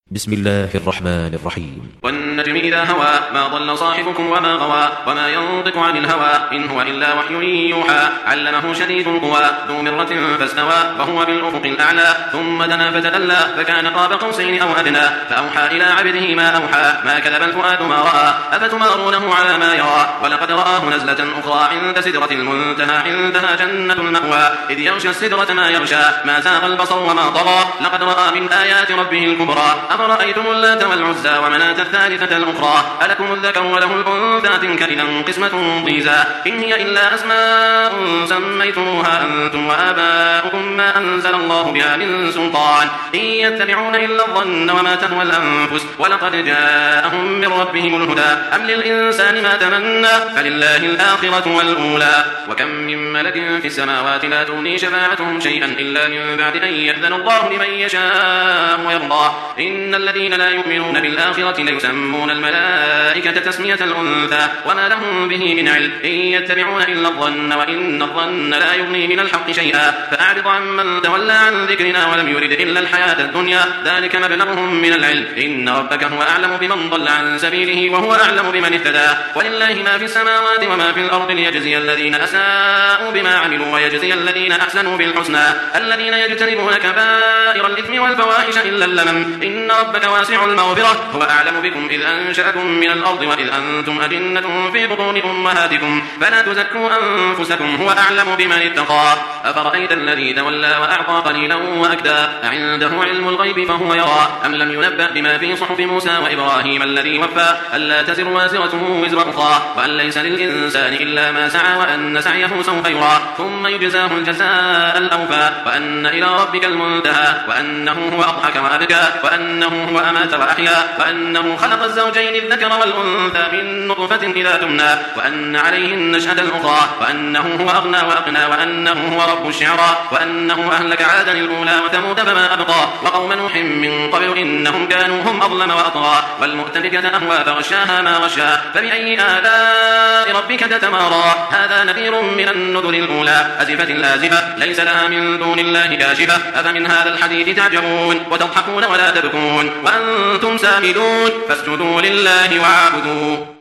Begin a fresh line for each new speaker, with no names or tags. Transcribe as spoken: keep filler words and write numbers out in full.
بسم الله الرحمن الرحيم.
والنجم إذا هوى ما ضل صاحبكم وما غوى وما ينطق عن الهوى إن هو إلا وحي يوحى علمه شديد القوى ذو مرة فاستوى وهو بالأفق الأعلى ثم دنا فتدلى فكان قاب قوسين أو أدنى فأوحى إلى عبده ما أوحى ما كذب الفؤاد ما رأى أفتمارونه على ما يرى ولقد رآه نزلة أخرى عند سدرة المنتهى عندها جنة المأوى إذ يغشى السدرة ما يغشى ما زاغ البصر وما طغى لقد رأى من آيات ربه الكبرى أفرأيتم اللات والعزى ومناة الثالثة الأخرى ألكم الذكر وله الأنثى تلك إذا قسمة ضيزى إن هي إلا أسماء سميتموها أنتم وآباؤكم ما أنزل الله بها من سلطان إن يتبعون إلا الظن وما تهوى الأنفس ولقد جاءهم من ربهم الهدى أم للإنسان ما تمنى فلله الآخرة والأولى وكم من ملك في السماوات لا تغني شفاعتهم شيئا إلا من بعد أن يأذن الله لمن يشاء ويرضى إن الذين لا يؤمنون بالآخرة ليسمون الملائكة تسمية الأنثى وما لهم به من علم إن يتبعون إلا الظن وإن الظن لا يغني من الحق شيئا فأعرض عمن تولى عن ذكرنا ولم يرد إلا الحياة الدنيا ذلك مبلغهم من العلم إن ربك هو أعلم بمن ضل عن سبيله وهو أعلم بمن اهتدى ولله ما في السماوات وما في الأرض ليجزي الذين أساءوا بما عملوا ويجزي الذين أحسنوا بالحسنى الذين يجتنبون كبائر الإثم والفواحش إلا اللمم إن ربك واسع المغفرة هو أعلم بكم إذ أنشأكم من الأرض وإذ أنتم أجنة في بطون أمهاتكم فلا تزكوا أنفسكم هو أعلم بمن اتقى أفرأيت الذي تولى وأعطى قليلا وأكدى أعنده علم الغيب فهو يرى أم لم ينبأ بما في صحف موسى وإبراهيم الذي وفى ألا تزر وازرة وزر أخرى وأن ليس للإنسان إلا ما سعى وأن سعيه سوف يرى ثم يجزاه الجزاء الأوفى وأن إلى ربك المنتهى وأنه هو أضحك وأبكى وأنه هو أمات وأحيا وأنه خلق الزوجين الذكر والأنثى من نطفة إذا تمنى وأن عليه النشأة الأخرى وأنه هو أغنى وأقنى وأنه هو رب الشعرى وأنه أهلك عادا الأولى وثمود فما أبقى وقوم نوح من قبل إنهم كانوا هم أظلم وأطغى والمؤتفكة أهوى فغشاها ما غشى فبأي آلاء ربك تتمارى هذا نذير من النذر الأولى أزفت الآزفة ليس لها من دون الله كاشفة أفمن هذا الحديث تعجبون وتضحكون ولا تبكون وأنتم سامدون فاسجدوا لله واعبدوا